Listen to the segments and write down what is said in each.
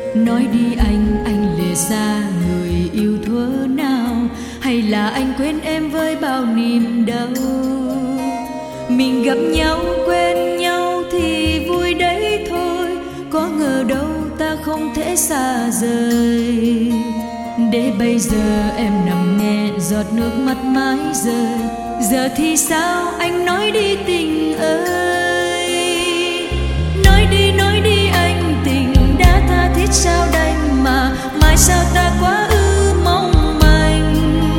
Nói đi anh lìa xa người yêu thuở nào, hay là anh quên em với bao niềm đau. Mình gặp nhau quen nhau thì vui đấy thôi, có ngờ đâu ta không thể xa rời. Để bây giờ em nằm nghe giọt nước mắt mãi rơi, giờ thì sao anh nói đi tình ơi. Nói đi anh, tình đã tha thiết sao đành mà mai sao ta quá ư mong manh.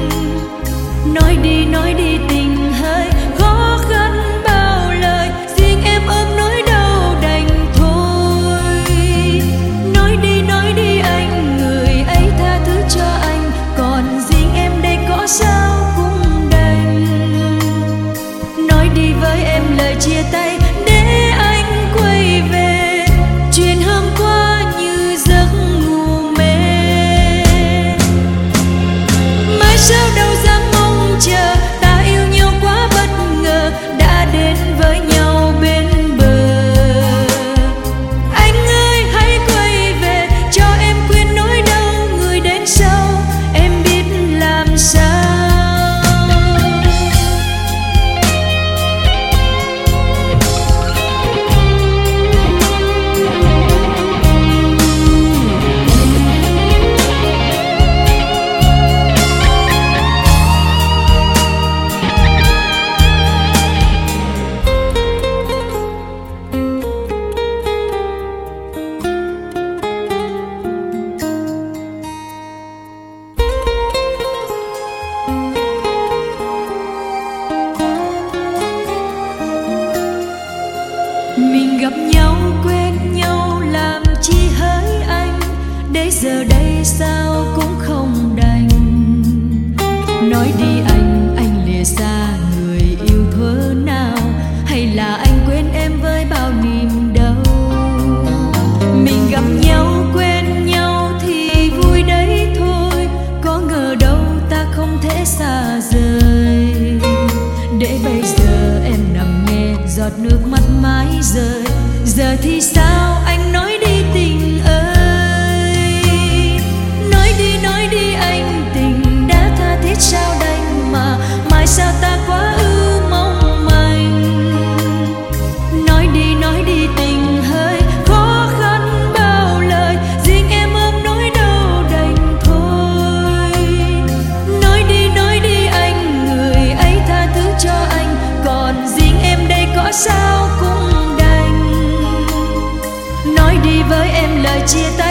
Nói đi tình hơi khó khăn bao lời, riêng em ôm nỗi đau đành thôi. Nói đi anh, người ấy tha thứ cho anh, còn riêng em đây có sao cũng đành. Nói đi với em lời chia tay để anh quay về, chuyện hôm qua như giấc ngủ mê. Mai sao đâu dám mong chờ, ta yêu nhau quá bất ngờ đã đến với nhau bên bờ. Anh ơi hãy quay về cho em quên nỗi đau, người đến sau em biết làm sao. Mình gặp nhau quen nhau làm chi hỡi anh, để giờ đây sao cũng không đành. Nói đi anh lìa xa người yêu thuở nào, hay là anh quên em với bao niềm đau. Mình gặp nhau quen nhau thì vui đấy thôi, có ngờ đâu ta không thể xa rời. Để bây giờ em nằm nghe giọt nước mắt mãi rơi, giờ thì sao anh nói đi tình ơi. Nói đi anh, tình đã tha thiết sao đành mà mai sao ta quá ư mong manh. Nói đi tình hơi khó khăn bao lời, riêng em ôm nỗi đau đành thôi. Nói đi anh, người ấy tha thứ cho anh, còn riêng em đây có sao cũng đành. Nói đi với em lời chia tay